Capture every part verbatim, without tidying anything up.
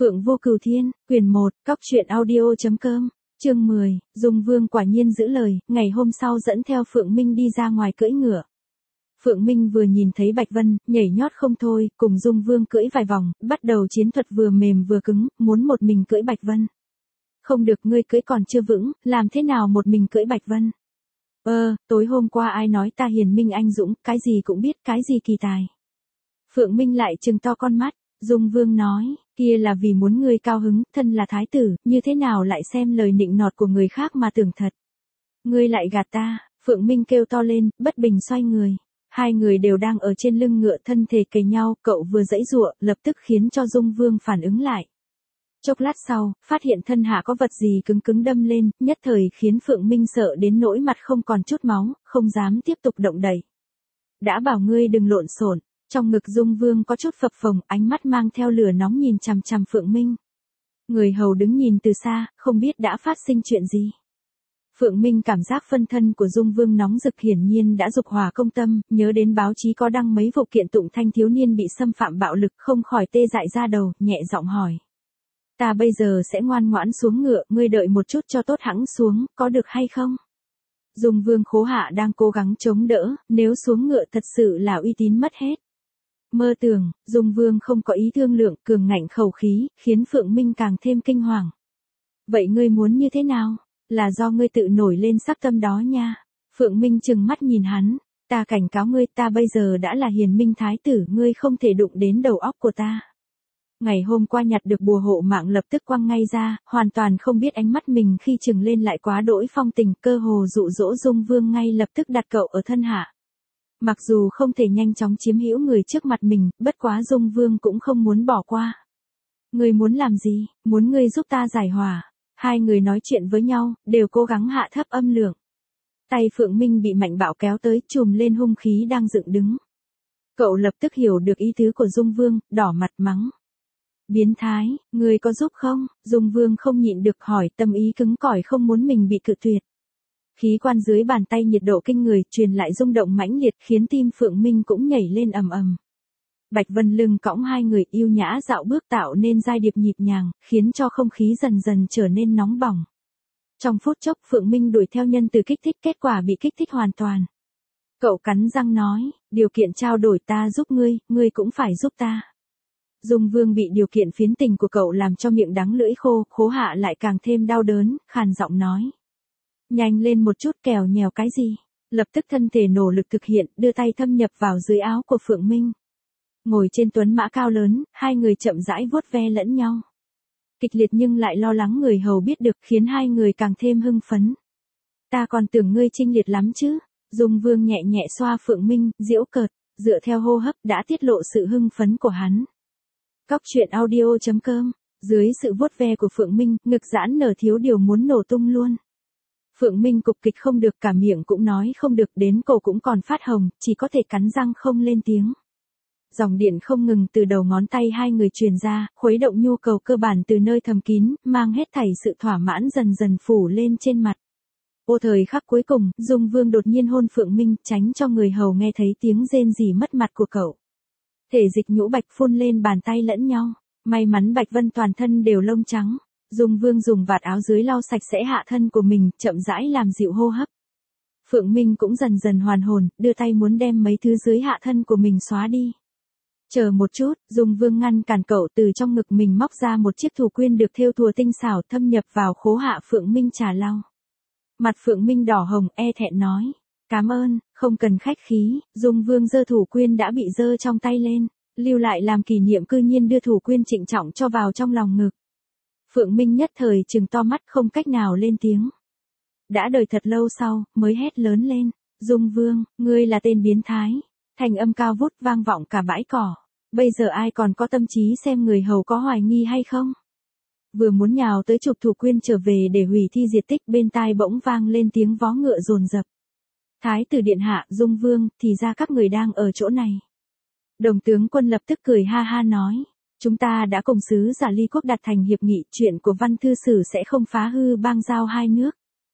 Phượng Vô Cửu Thiên, quyển một, cóc truyện audio.com, chương mười, Dung Vương quả nhiên giữ lời, ngày hôm sau dẫn theo Phượng Minh đi ra ngoài cưỡi ngựa. Phượng Minh vừa nhìn thấy Bạch Vân, nhảy nhót không thôi, cùng Dung Vương cưỡi vài vòng, bắt đầu chiến thuật vừa mềm vừa cứng, muốn một mình cưỡi Bạch Vân. Không được, ngươi cưỡi còn chưa vững, làm thế nào một mình cưỡi Bạch Vân? Ơ, tối hôm qua ai nói ta hiền minh anh dũng, cái gì cũng biết, cái gì kỳ tài. Phượng Minh lại trừng to con mắt, Dung Vương nói, kia là vì muốn ngươi cao hứng, thân là thái tử, như thế nào lại xem lời nịnh nọt của người khác mà tưởng thật. Ngươi lại gạt ta, Phượng Minh kêu to lên, bất bình xoay người. Hai người đều đang ở trên lưng ngựa thân thể kề nhau, cậu vừa giãy giụa, lập tức khiến cho Dung Vương phản ứng lại. Chốc lát sau, phát hiện thân hạ có vật gì cứng cứng đâm lên, nhất thời khiến Phượng Minh sợ đến nỗi mặt không còn chút máu, không dám tiếp tục động đậy. Đã bảo ngươi đừng lộn xộn. Trong ngực Dung Vương có chút phập phồng, ánh mắt mang theo lửa nóng nhìn chằm chằm Phượng Minh. Người hầu đứng nhìn từ xa, không biết đã phát sinh chuyện gì. Phượng Minh cảm giác phân thân của Dung Vương nóng rực, hiển nhiên đã dục hỏa công tâm, nhớ đến báo chí có đăng mấy vụ kiện tụng thanh thiếu niên bị xâm phạm bạo lực, không khỏi tê dại ra đầu, nhẹ giọng hỏi. Ta bây giờ sẽ ngoan ngoãn xuống ngựa, ngươi đợi một chút cho tốt hẵng xuống, có được hay không? Dung Vương khố hạ đang cố gắng chống đỡ, nếu xuống ngựa thật sự là uy tín mất hết. Mơ tưởng, Dung Vương không có ý thương lượng, cường ngạnh khẩu khí, khiến Phượng Minh càng thêm kinh hoàng. Vậy ngươi muốn như thế nào? Là do ngươi tự nổi lên sắc tâm đó nha. Phượng Minh trừng mắt nhìn hắn, ta cảnh cáo ngươi, ta bây giờ đã là hiền minh thái tử, ngươi không thể đụng đến đầu óc của ta. Ngày hôm qua nhặt được bùa hộ mạng lập tức quăng ngay ra, hoàn toàn không biết ánh mắt mình khi trừng lên lại quá đỗi phong tình, cơ hồ dụ dỗ Dung Vương ngay lập tức đặt cậu ở thân hạ. Mặc dù không thể nhanh chóng chiếm hữu người trước mặt mình, bất quá Dung Vương cũng không muốn bỏ qua. Ngươi muốn làm gì? Muốn ngươi giúp ta giải hòa. Hai người nói chuyện với nhau, đều cố gắng hạ thấp âm lượng. Tay Phượng Minh bị mạnh bạo kéo tới, chùm lên hung khí đang dựng đứng. Cậu lập tức hiểu được ý tứ của Dung Vương, đỏ mặt mắng. Biến thái, ngươi có giúp không? Dung Vương không nhịn được hỏi, tâm ý cứng cỏi không muốn mình bị cự tuyệt. Khí quan dưới bàn tay nhiệt độ kinh người, truyền lại rung động mãnh liệt, khiến tim Phượng Minh cũng nhảy lên ầm ầm. Bạch Vân lưng cõng hai người yêu nhã dạo bước tạo nên giai điệp nhịp nhàng, khiến cho không khí dần dần trở nên nóng bỏng. Trong phút chốc Phượng Minh đuổi theo nhân từ kích thích, kết quả bị kích thích hoàn toàn. Cậu cắn răng nói, điều kiện trao đổi ta giúp ngươi, ngươi cũng phải giúp ta. Dung Vương bị điều kiện phiến tình của cậu làm cho miệng đắng lưỡi khô, khố hạ lại càng thêm đau đớn, khàn giọng nói. Nhanh lên một chút, kèo nhèo cái gì? Lập tức thân thể nỗ lực thực hiện, đưa tay thâm nhập vào dưới áo của Phượng Minh. Ngồi trên tuấn mã cao lớn, hai người chậm rãi vuốt ve lẫn nhau. Kịch liệt nhưng lại lo lắng người hầu biết được, khiến hai người càng thêm hưng phấn. Ta còn tưởng ngươi chinh liệt lắm chứ. Dung Vương nhẹ nhẹ xoa Phượng Minh, giễu cợt, dựa theo hô hấp đã tiết lộ sự hưng phấn của hắn. Cóc truyện audio.com, dưới sự vuốt ve của Phượng Minh, ngực giãn nở thiếu điều muốn nổ tung luôn. Phượng Minh cục kịch không được, cả miệng cũng nói không được, đến cổ cũng còn phát hồng, chỉ có thể cắn răng không lên tiếng. Dòng điện không ngừng từ đầu ngón tay hai người truyền ra, khuấy động nhu cầu cơ bản từ nơi thầm kín, mang hết thảy sự thỏa mãn dần dần phủ lên trên mặt. Ô thời khắc cuối cùng, Dung Vương đột nhiên hôn Phượng Minh, tránh cho người hầu nghe thấy tiếng rên rỉ mất mặt của cậu. Thể dịch nhũ bạch phun lên bàn tay lẫn nhau, may mắn Bạch Vân toàn thân đều lông trắng. Dung Vương dùng vạt áo dưới lau sạch sẽ hạ thân của mình, chậm rãi làm dịu hô hấp. Phượng Minh cũng dần dần hoàn hồn, đưa tay muốn đem mấy thứ dưới hạ thân của mình xóa đi. Chờ một chút, Dung Vương ngăn cản cậu, từ trong ngực mình móc ra một chiếc thủ quyên được thêu thùa tinh xảo, thâm nhập vào khố hạ Phượng Minh trà lau. Mặt Phượng Minh đỏ hồng, e thẹn nói. Cảm ơn, không cần khách khí. Dung Vương giơ thủ quyên đã bị giơ trong tay lên, lưu lại làm kỷ niệm, cư nhiên đưa thủ quyên trịnh trọng cho vào trong lòng ngực. Phượng Minh nhất thời trừng to mắt, không cách nào lên tiếng. Đã đợi thật lâu sau, mới hét lớn lên. Dung Vương, ngươi là tên biến thái. Thành âm cao vút vang vọng cả bãi cỏ. Bây giờ ai còn có tâm trí xem người hầu có hoài nghi hay không? Vừa muốn nhào tới chụp thủ quyên trở về để hủy thi diệt tích, bên tai bỗng vang lên tiếng vó ngựa dồn dập. Thái tử điện hạ, Dung Vương, thì ra các người đang ở chỗ này. Đồng tướng quân lập tức cười ha ha nói. Chúng ta đã cùng sứ giả Ly Quốc đặt thành hiệp nghị, chuyện của văn thư sử sẽ không phá hư bang giao hai nước.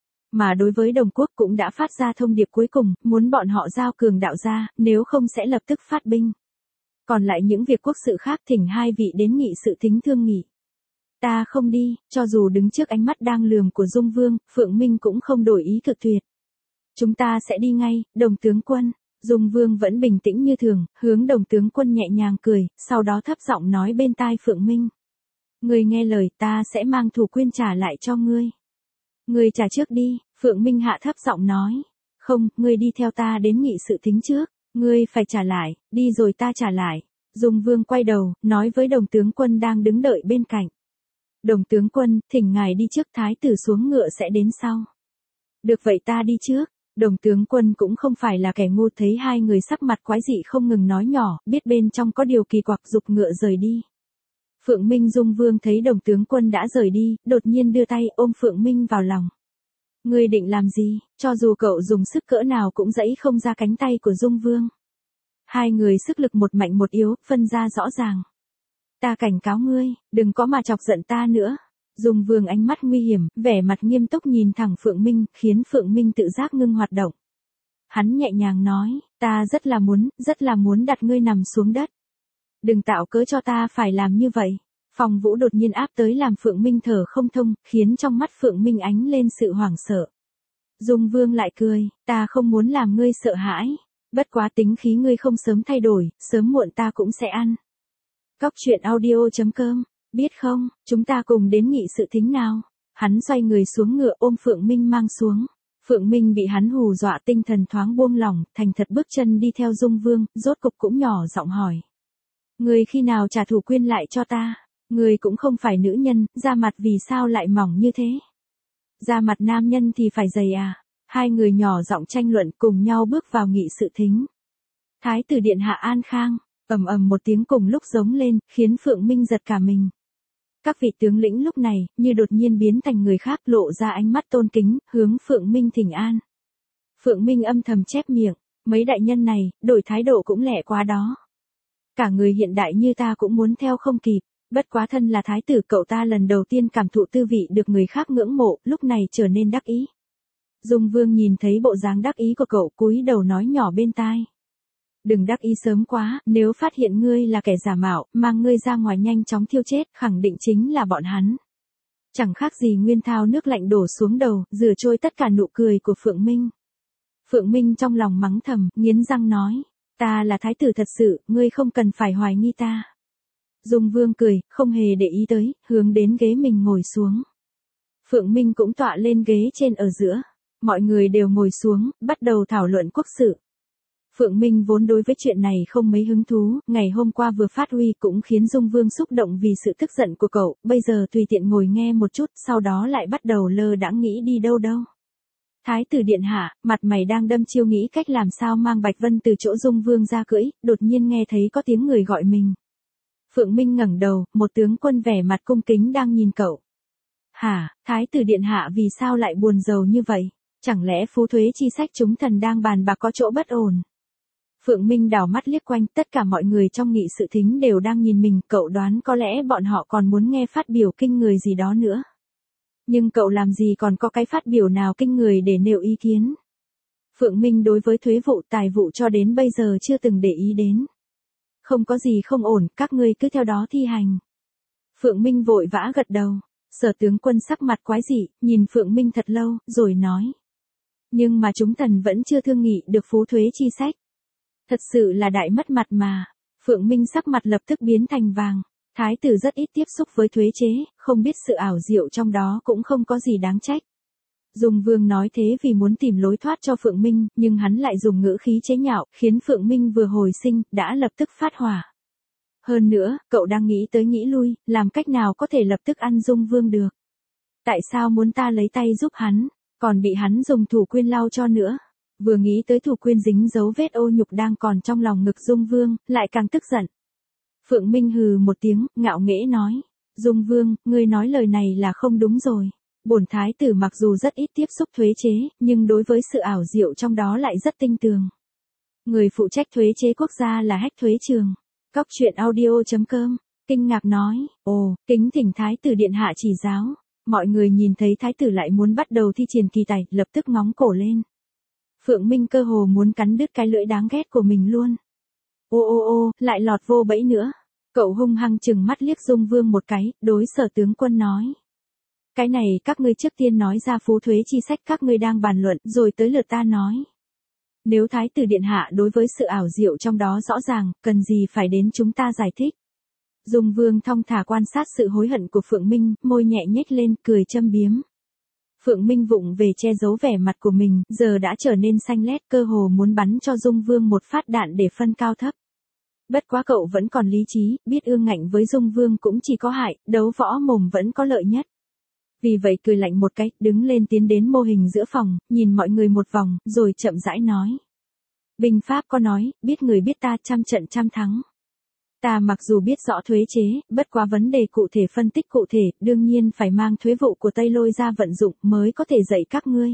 Mà đối với Đồng quốc cũng đã phát ra thông điệp cuối cùng, muốn bọn họ giao cường đạo ra, nếu không sẽ lập tức phát binh. Còn lại những việc quốc sự khác thỉnh hai vị đến nghị sự thính thương nghị. Ta không đi, cho dù đứng trước ánh mắt đang lườm của Dung Vương, Phượng Minh cũng không đổi ý cự tuyệt. Chúng ta sẽ đi ngay, Đồng tướng quân. Dung Vương vẫn bình tĩnh như thường, hướng Đồng tướng quân nhẹ nhàng cười, sau đó thấp giọng nói bên tai Phượng Minh. Ngươi nghe lời, ta sẽ mang Thủ Quyên trả lại cho ngươi. Ngươi trả trước đi, Phượng Minh hạ thấp giọng nói. Không, ngươi đi theo ta đến nghị sự thính trước, ngươi phải trả lại, đi rồi ta trả lại. Dung Vương quay đầu, nói với Đồng tướng quân đang đứng đợi bên cạnh. Đồng tướng quân, thỉnh ngài đi trước, thái tử xuống ngựa sẽ đến sau. Được vậy ta đi trước. Đồng tướng quân cũng không phải là kẻ ngu, thấy hai người sắc mặt quái dị không ngừng nói nhỏ, biết bên trong có điều kỳ quặc, giục ngựa rời đi. Phượng Minh Dung Vương thấy Đồng tướng quân đã rời đi, đột nhiên đưa tay ôm Phượng Minh vào lòng. Ngươi định làm gì, cho dù cậu dùng sức cỡ nào cũng giãy không ra cánh tay của Dung Vương. Hai người sức lực một mạnh một yếu, phân ra rõ ràng. Ta cảnh cáo ngươi, đừng có mà chọc giận ta nữa. Dung Vương ánh mắt nguy hiểm, vẻ mặt nghiêm túc nhìn thẳng Phượng Minh, khiến Phượng Minh tự giác ngưng hoạt động. Hắn nhẹ nhàng nói, ta rất là muốn, rất là muốn đặt ngươi nằm xuống đất. Đừng tạo cớ cho ta phải làm như vậy. Phong Vũ đột nhiên áp tới làm Phượng Minh thở không thông, khiến trong mắt Phượng Minh ánh lên sự hoảng sợ. Dung Vương lại cười, ta không muốn làm ngươi sợ hãi. Bất quá tính khí ngươi không sớm thay đổi, sớm muộn ta cũng sẽ ăn. Cóc truyện audio chấm com, biết không, chúng ta cùng đến nghị sự thính nào. Hắn xoay người xuống ngựa ôm Phượng Minh mang xuống. Phượng Minh bị hắn hù dọa tinh thần thoáng buông lỏng, thành thật bước chân đi theo Dung Vương, rốt cục cũng nhỏ giọng hỏi. Ngươi khi nào trả Thủ Quyên lại cho ta? Ngươi cũng không phải nữ nhân, da mặt vì sao lại mỏng như thế? Da mặt nam nhân thì phải dày à? Hai người nhỏ giọng tranh luận cùng nhau bước vào nghị sự thính. Thái tử điện hạ An Khang, ầm ầm một tiếng cùng lúc giống lên, khiến Phượng Minh giật cả mình. Các vị tướng lĩnh lúc này, như đột nhiên biến thành người khác, lộ ra ánh mắt tôn kính, hướng Phượng Minh thỉnh an. Phượng Minh âm thầm chép miệng, mấy đại nhân này, đổi thái độ cũng lẹ quá đó. Cả người hiện đại như ta cũng muốn theo không kịp, bất quá thân là thái tử cậu ta lần đầu tiên cảm thụ tư vị được người khác ngưỡng mộ, lúc này trở nên đắc ý. Dung Vương nhìn thấy bộ dáng đắc ý của cậu cúi đầu nói nhỏ bên tai. Đừng đắc ý sớm quá, nếu phát hiện ngươi là kẻ giả mạo, mang ngươi ra ngoài nhanh chóng thiêu chết, khẳng định chính là bọn hắn. Chẳng khác gì nguyên thao nước lạnh đổ xuống đầu, rửa trôi tất cả nụ cười của Phượng Minh. Phượng Minh trong lòng mắng thầm, nghiến răng nói, ta là thái tử thật sự, ngươi không cần phải hoài nghi ta. Dung Vương cười, không hề để ý tới, hướng đến ghế mình ngồi xuống. Phượng Minh cũng tọa lên ghế trên ở giữa. Mọi người đều ngồi xuống, bắt đầu thảo luận quốc sự. Phượng Minh vốn đối với chuyện này không mấy hứng thú, ngày hôm qua vừa phát huy cũng khiến Dung Vương xúc động vì sự tức giận của cậu, bây giờ tùy tiện ngồi nghe một chút, sau đó lại bắt đầu lơ đãng nghĩ đi đâu đâu. Thái tử điện hạ, mặt mày đang đâm chiêu nghĩ cách làm sao mang Bạch Vân từ chỗ Dung Vương ra cưỡi, đột nhiên nghe thấy có tiếng người gọi mình. Phượng Minh ngẩng đầu, một tướng quân vẻ mặt cung kính đang nhìn cậu. Hả, thái tử điện hạ vì sao lại buồn rầu như vậy? Chẳng lẽ phú thuế chi sách chúng thần đang bàn bạc có chỗ bất ổn? Phượng Minh đảo mắt liếc quanh, tất cả mọi người trong nghị sự thính đều đang nhìn mình, cậu đoán có lẽ bọn họ còn muốn nghe phát biểu kinh người gì đó nữa. Nhưng cậu làm gì còn có cái phát biểu nào kinh người để nêu ý kiến? Phượng Minh đối với thuế vụ tài vụ cho đến bây giờ chưa từng để ý đến. Không có gì không ổn, các ngươi cứ theo đó thi hành. Phượng Minh vội vã gật đầu. Sở tướng quân sắc mặt quái dị, nhìn Phượng Minh thật lâu, rồi nói. Nhưng mà chúng thần vẫn chưa thương nghị được phú thuế chi sách. Thật sự là đại mất mặt mà. Phượng Minh sắc mặt lập tức biến thành vàng. Thái tử rất ít tiếp xúc với thuế chế, không biết sự ảo diệu trong đó cũng không có gì đáng trách. Dung Vương nói thế vì muốn tìm lối thoát cho Phượng Minh, nhưng hắn lại dùng ngữ khí chế nhạo, khiến Phượng Minh vừa hồi sinh, đã lập tức phát hỏa. Hơn nữa, cậu đang nghĩ tới nghĩ lui, làm cách nào có thể lập tức ăn Dung Vương được. Tại sao muốn ta lấy tay giúp hắn, còn bị hắn dùng Thủ Quyên lau cho nữa. Vừa nghĩ tới Thủ Quyên dính dấu vết ô nhục đang còn trong lòng ngực Dung Vương, lại càng tức giận. Phượng Minh hừ một tiếng, ngạo nghễ nói. Dung Vương, ngươi nói lời này là không đúng rồi. Bổn thái tử mặc dù rất ít tiếp xúc thuế chế, nhưng đối với sự ảo diệu trong đó lại rất tinh tường. Người phụ trách thuế chế quốc gia là Hách Thuế Trường. Cóc truyện audio chấm com, kinh ngạc nói, ồ, kính thỉnh thái tử điện hạ chỉ giáo. Mọi người nhìn thấy thái tử lại muốn bắt đầu thi triển kỳ tài, lập tức ngóng cổ lên. Phượng Minh cơ hồ muốn cắn đứt cái lưỡi đáng ghét của mình luôn. Ô ô ô, lại lọt vô bẫy nữa. Cậu hung hăng chừng mắt liếc Dung Vương một cái, đối Sở tướng quân nói. Cái này các ngươi trước tiên nói ra phú thuế chi sách các ngươi đang bàn luận, rồi tới lượt ta nói. Nếu Thái tử Điện Hạ đối với sự ảo diệu trong đó rõ ràng, cần gì phải đến chúng ta giải thích. Dung Vương thong thả quan sát sự hối hận của Phượng Minh, môi nhẹ nhếch lên, cười châm biếm. Phượng Minh vụng về che giấu vẻ mặt của mình, giờ đã trở nên xanh lét, cơ hồ muốn bắn cho Dung Vương một phát đạn để phân cao thấp. Bất quá cậu vẫn còn lý trí, biết ương ngạnh với Dung Vương cũng chỉ có hại, đấu võ mồm vẫn có lợi nhất. Vì vậy cười lạnh một cái, đứng lên tiến đến mô hình giữa phòng, nhìn mọi người một vòng, rồi chậm rãi nói. Binh pháp có nói, biết người biết ta trăm trận trăm thắng. Ta mặc dù biết rõ thuế chế, bất quá vấn đề cụ thể phân tích cụ thể, đương nhiên phải mang thuế vụ của Tây Lôi ra vận dụng mới có thể dạy các ngươi.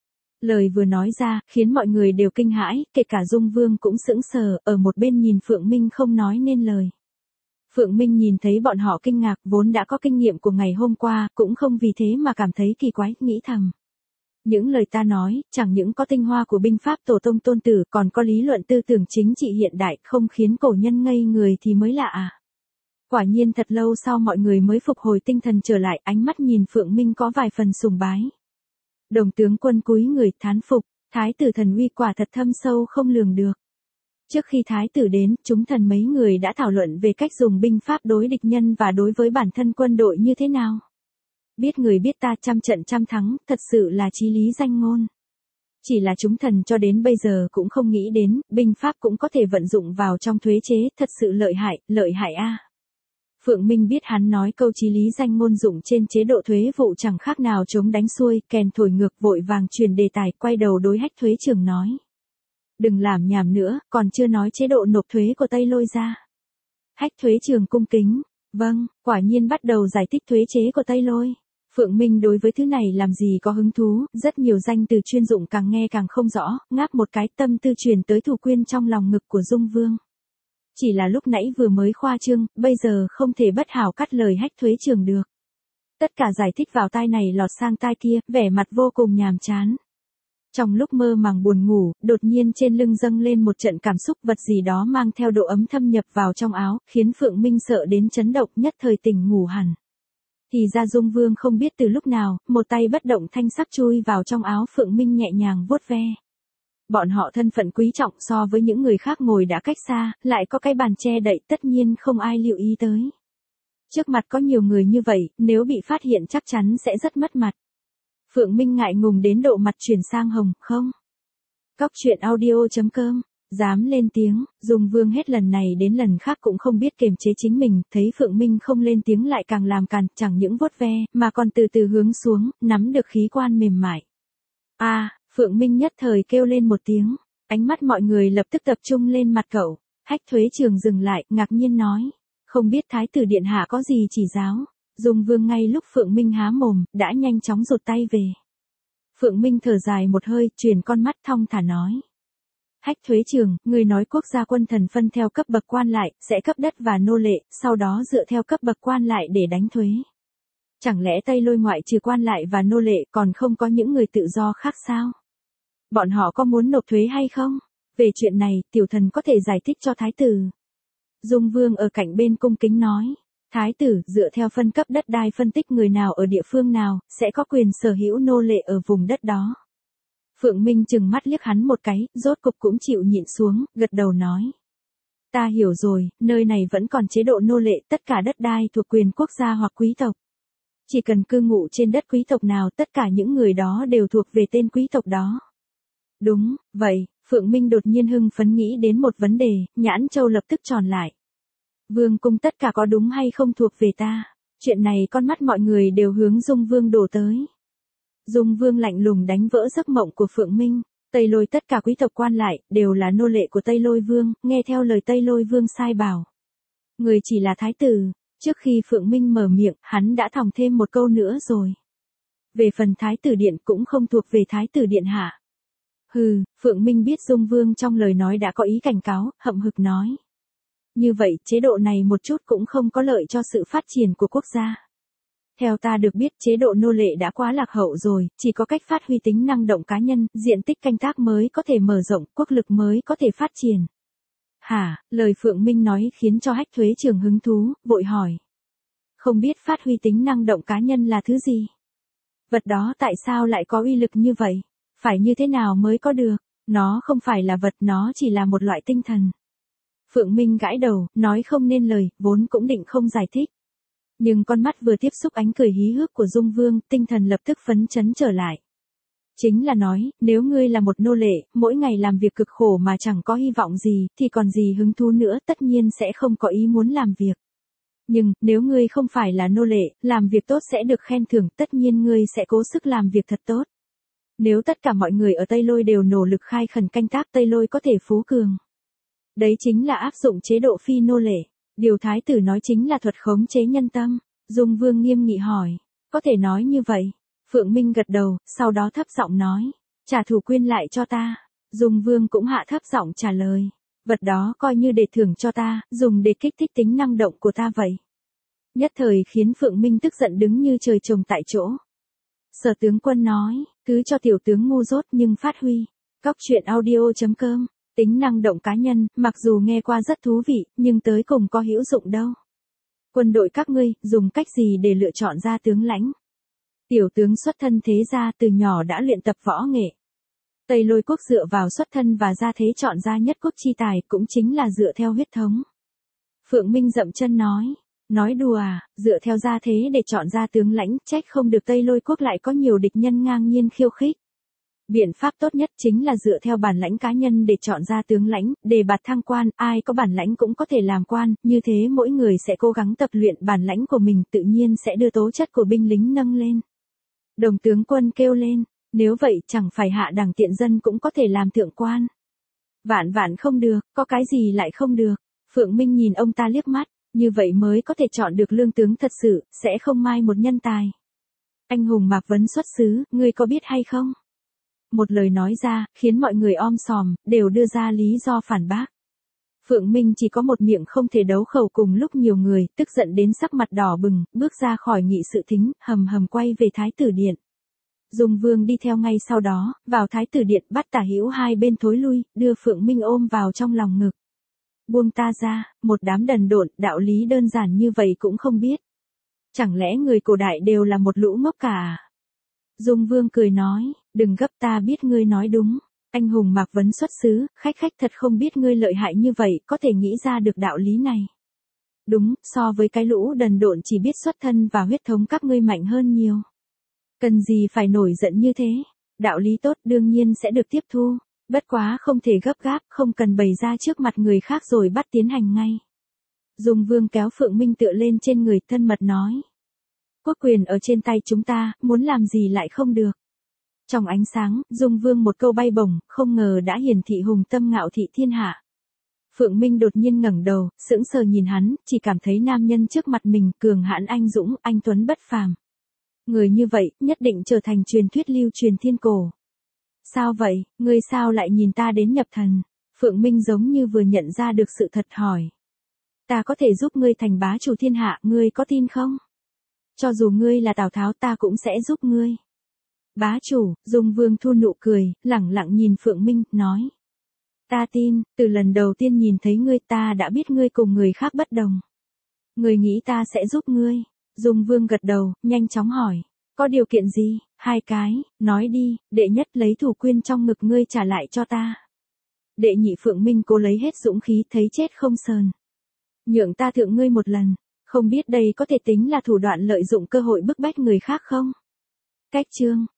Lời vừa nói ra, khiến mọi người đều kinh hãi, kể cả Dung Vương cũng sững sờ, ở một bên nhìn Phượng Minh không nói nên lời. Phượng Minh nhìn thấy bọn họ kinh ngạc, vốn đã có kinh nghiệm của ngày hôm qua, cũng không vì thế mà cảm thấy kỳ quái, nghĩ thầm. Những lời ta nói, chẳng những có tinh hoa của binh pháp tổ tông tôn tử, còn có lý luận tư tưởng chính trị hiện đại, không khiến cổ nhân ngây người thì mới lạ à. Quả nhiên thật lâu sau mọi người mới phục hồi tinh thần trở lại, ánh mắt nhìn Phượng Minh có vài phần sùng bái. Đồng tướng quân cúi người thán phục, thái tử thần uy quả thật thâm sâu không lường được. Trước khi thái tử đến, chúng thần mấy người đã thảo luận về cách dùng binh pháp đối địch nhân và đối với bản thân quân đội như thế nào. Biết người biết ta trăm trận trăm thắng, thật sự là chí lý danh ngôn. Chỉ là chúng thần cho đến bây giờ cũng không nghĩ đến, binh pháp cũng có thể vận dụng vào trong thuế chế, thật sự lợi hại, lợi hại a. À. Phượng Minh biết hắn nói câu chí lý danh ngôn dụng trên chế độ thuế vụ chẳng khác nào chống đánh xuôi, kèn thổi ngược vội vàng truyền đề tài, quay đầu đối Hách Thuế Trường nói. Đừng làm nhảm nữa, còn chưa nói chế độ nộp thuế của Tây Lôi ra. Hách Thuế Trường cung kính, vâng, quả nhiên bắt đầu giải thích thuế chế của Tây Lôi. Phượng Minh đối với thứ này làm gì có hứng thú, rất nhiều danh từ chuyên dụng càng nghe càng không rõ, ngáp một cái tâm tư truyền tới Thủ Quyên trong lòng ngực của Dung Vương. Chỉ là lúc nãy vừa mới khoa trương, bây giờ không thể bất hảo cắt lời Hách Thuế Trường được. Tất cả giải thích vào tai này lọt sang tai kia, vẻ mặt vô cùng nhàm chán. Trong lúc mơ màng buồn ngủ, đột nhiên trên lưng dâng lên một trận cảm xúc vật gì đó mang theo độ ấm thâm nhập vào trong áo, khiến Phượng Minh sợ đến chấn động nhất thời tỉnh ngủ hẳn. Thì ra Dung Vương không biết từ lúc nào, một tay bất động thanh sắc chui vào trong áo Phượng Minh nhẹ nhàng vuốt ve. Bọn họ thân phận quý trọng so với những người khác ngồi đã cách xa, lại có cái bàn che đậy tất nhiên không ai lưu ý tới. Trước mặt có nhiều người như vậy, nếu bị phát hiện chắc chắn sẽ rất mất mặt. Phượng Minh ngại ngùng đến độ mặt chuyển sang hồng, không? Cóc truyện audio chấm com, dám lên tiếng, Dung Vương hết lần này đến lần khác cũng không biết kiềm chế chính mình, thấy Phượng Minh không lên tiếng lại càng làm càn, chẳng những vuốt ve, mà còn từ từ hướng xuống, nắm được khí quan mềm mại. A, à, Phượng Minh nhất thời kêu lên một tiếng, ánh mắt mọi người lập tức tập trung lên mặt cậu. Hách Thuế Trường dừng lại, ngạc nhiên nói, không biết Thái tử Điện Hạ có gì chỉ giáo. Dung Vương ngay lúc Phượng Minh há mồm, đã nhanh chóng rụt tay về. Phượng Minh thở dài một hơi, chuyển con mắt thong thả nói. Hách Thuế Trường, người nói quốc gia quân thần phân theo cấp bậc quan lại, sẽ cấp đất và nô lệ, sau đó dựa theo cấp bậc quan lại để đánh thuế. Chẳng lẽ Tây Lôi ngoại trừ quan lại và nô lệ còn không có những người tự do khác sao? Bọn họ có muốn nộp thuế hay không? Về chuyện này, tiểu thần có thể giải thích cho Thái tử. Dung Vương ở cạnh bên cung kính nói. Thái tử, dựa theo phân cấp đất đai phân tích người nào ở địa phương nào, sẽ có quyền sở hữu nô lệ ở vùng đất đó. Phượng Minh chừng mắt liếc hắn một cái, rốt cục cũng chịu nhịn xuống, gật đầu nói. Ta hiểu rồi, nơi này vẫn còn chế độ nô lệ, tất cả đất đai thuộc quyền quốc gia hoặc quý tộc. Chỉ cần cư ngụ trên đất quý tộc nào, tất cả những người đó đều thuộc về tên quý tộc đó. Đúng, vậy, Phượng Minh đột nhiên hưng phấn nghĩ đến một vấn đề, nhãn châu lập tức tròn lại. Vương cung tất cả có đúng hay không thuộc về ta? Chuyện này con mắt mọi người đều hướng Dung Vương đổ tới. Dung Vương lạnh lùng đánh vỡ giấc mộng của Phượng Minh. Tây Lôi tất cả quý tộc quan lại, đều là nô lệ của Tây Lôi Vương, nghe theo lời Tây Lôi Vương sai bảo. Người chỉ là thái tử. Trước khi Phượng Minh mở miệng, hắn đã thòng thêm một câu nữa rồi. Về phần thái tử điện cũng không thuộc về thái tử điện hạ. Hừ, Phượng Minh biết Dung Vương trong lời nói đã có ý cảnh cáo, hậm hực nói. Như vậy, chế độ này một chút cũng không có lợi cho sự phát triển của quốc gia. Theo ta được biết, chế độ nô lệ đã quá lạc hậu rồi, chỉ có cách phát huy tính năng động cá nhân, diện tích canh tác mới có thể mở rộng, quốc lực mới có thể phát triển. Hả, lời Phượng Minh nói khiến cho Hách Thuế Trường hứng thú, vội hỏi. Không biết phát huy tính năng động cá nhân là thứ gì? Vật đó tại sao lại có uy lực như vậy? Phải như thế nào mới có được? Nó không phải là vật, nó chỉ là một loại tinh thần. Phượng Minh gãi đầu, nói không nên lời, vốn cũng định không giải thích. Nhưng con mắt vừa tiếp xúc ánh cười hí hước của Dung Vương, tinh thần lập tức phấn chấn trở lại. Chính là nói, nếu ngươi là một nô lệ, mỗi ngày làm việc cực khổ mà chẳng có hy vọng gì, thì còn gì hứng thú nữa, tất nhiên sẽ không có ý muốn làm việc. Nhưng, nếu ngươi không phải là nô lệ, làm việc tốt sẽ được khen thưởng, tất nhiên ngươi sẽ cố sức làm việc thật tốt. Nếu tất cả mọi người ở Tây Lôi đều nỗ lực khai khẩn canh tác, Tây Lôi có thể phú cường. Đấy chính là áp dụng chế độ phi nô lệ. Điều thái tử nói chính là thuật khống chế nhân tâm. Dung Vương nghiêm nghị hỏi. Có thể nói như vậy. Phượng Minh gật đầu, sau đó thấp giọng nói. Trả thủ quyên lại cho ta. Dung Vương cũng hạ thấp giọng trả lời. Vật đó coi như để thưởng cho ta, dùng để kích thích tính năng động của ta vậy. Nhất thời khiến Phượng Minh tức giận đứng như trời trồng tại chỗ. Sở tướng quân nói, cứ cho tiểu tướng ngu dốt nhưng phát huy. Cóc truyện audio chấm com. Tính năng động cá nhân, mặc dù nghe qua rất thú vị, nhưng tới cùng có hữu dụng đâu. Quân đội các ngươi, dùng cách gì để lựa chọn ra tướng lãnh? Tiểu tướng xuất thân thế gia từ nhỏ đã luyện tập võ nghệ. Tây Lôi quốc dựa vào xuất thân và gia thế chọn ra nhất quốc chi tài, cũng chính là dựa theo huyết thống. Phượng Minh dậm chân nói, nói đùa à, dựa theo gia thế để chọn ra tướng lãnh, trách không được Tây Lôi quốc lại có nhiều địch nhân ngang nhiên khiêu khích. Biện pháp tốt nhất chính là dựa theo bản lãnh cá nhân để chọn ra tướng lãnh, đề bạt thăng quan, ai có bản lãnh cũng có thể làm quan, như thế mỗi người sẽ cố gắng tập luyện bản lãnh của mình, tự nhiên sẽ đưa tố chất của binh lính nâng lên. Đồng tướng quân kêu lên, nếu vậy chẳng phải hạ đẳng tiện dân cũng có thể làm thượng quan. Vạn vạn không được, có cái gì lại không được. Phượng Minh nhìn ông ta liếc mắt, như vậy mới có thể chọn được lương tướng thật sự, sẽ không mai một nhân tài. Anh hùng Mạc Vấn xuất xứ, ngươi có biết hay không? Một lời nói ra, khiến mọi người om sòm, đều đưa ra lý do phản bác. Phượng Minh chỉ có một miệng không thể đấu khẩu cùng lúc nhiều người, tức giận đến sắc mặt đỏ bừng, bước ra khỏi nghị sự thính, hầm hầm quay về Thái tử điện. Dung Vương đi theo ngay sau đó, vào Thái tử điện bắt tả hữu hai bên thối lui, đưa Phượng Minh ôm vào trong lòng ngực. Buông ta ra, một đám đần độn, đạo lý đơn giản như vậy cũng không biết. Chẳng lẽ người cổ đại đều là một lũ ngốc cả à? Dung Vương cười nói, đừng gấp, ta biết ngươi nói đúng. Anh hùng Mạc Vấn xuất xứ, khách khách thật không biết ngươi lợi hại như vậy, có thể nghĩ ra được đạo lý này. Đúng, so với cái lũ đần độn chỉ biết xuất thân và huyết thống các ngươi mạnh hơn nhiều. Cần gì phải nổi giận như thế, đạo lý tốt đương nhiên sẽ được tiếp thu, bất quá không thể gấp gáp, không cần bày ra trước mặt người khác rồi bắt tiến hành ngay. Dung Vương kéo Phượng Minh tựa lên trên người, thân mật nói. Quốc quyền ở trên tay chúng ta, muốn làm gì lại không được. Trong ánh sáng, Dung Vương một câu bay bổng, không ngờ đã hiển thị hùng tâm ngạo thị thiên hạ. Phượng Minh đột nhiên ngẩng đầu, sững sờ nhìn hắn, chỉ cảm thấy nam nhân trước mặt mình cường hãn anh dũng, anh tuấn bất phàm. Người như vậy, nhất định trở thành truyền thuyết lưu truyền thiên cổ. Sao vậy, ngươi sao lại nhìn ta đến nhập thần? Phượng Minh giống như vừa nhận ra được sự thật hỏi. Ta có thể giúp ngươi thành bá chủ thiên hạ, ngươi có tin không? Cho dù ngươi là Tào Tháo ta cũng sẽ giúp ngươi. Bá chủ, Dung Vương thu nụ cười, lẳng lặng nhìn Phượng Minh, nói. Ta tin, từ lần đầu tiên nhìn thấy ngươi ta đã biết ngươi cùng người khác bất đồng. Ngươi nghĩ ta sẽ giúp ngươi. Dung Vương gật đầu, nhanh chóng hỏi. Có điều kiện gì? Hai cái, nói đi, đệ nhất lấy thủ quyên trong ngực ngươi trả lại cho ta. Đệ nhị Phượng Minh cố lấy hết dũng khí, thấy chết không sờn. Nhượng ta thượng ngươi một lần. Không biết đây có thể tính là thủ đoạn lợi dụng cơ hội bức bách người khác không? Cách chương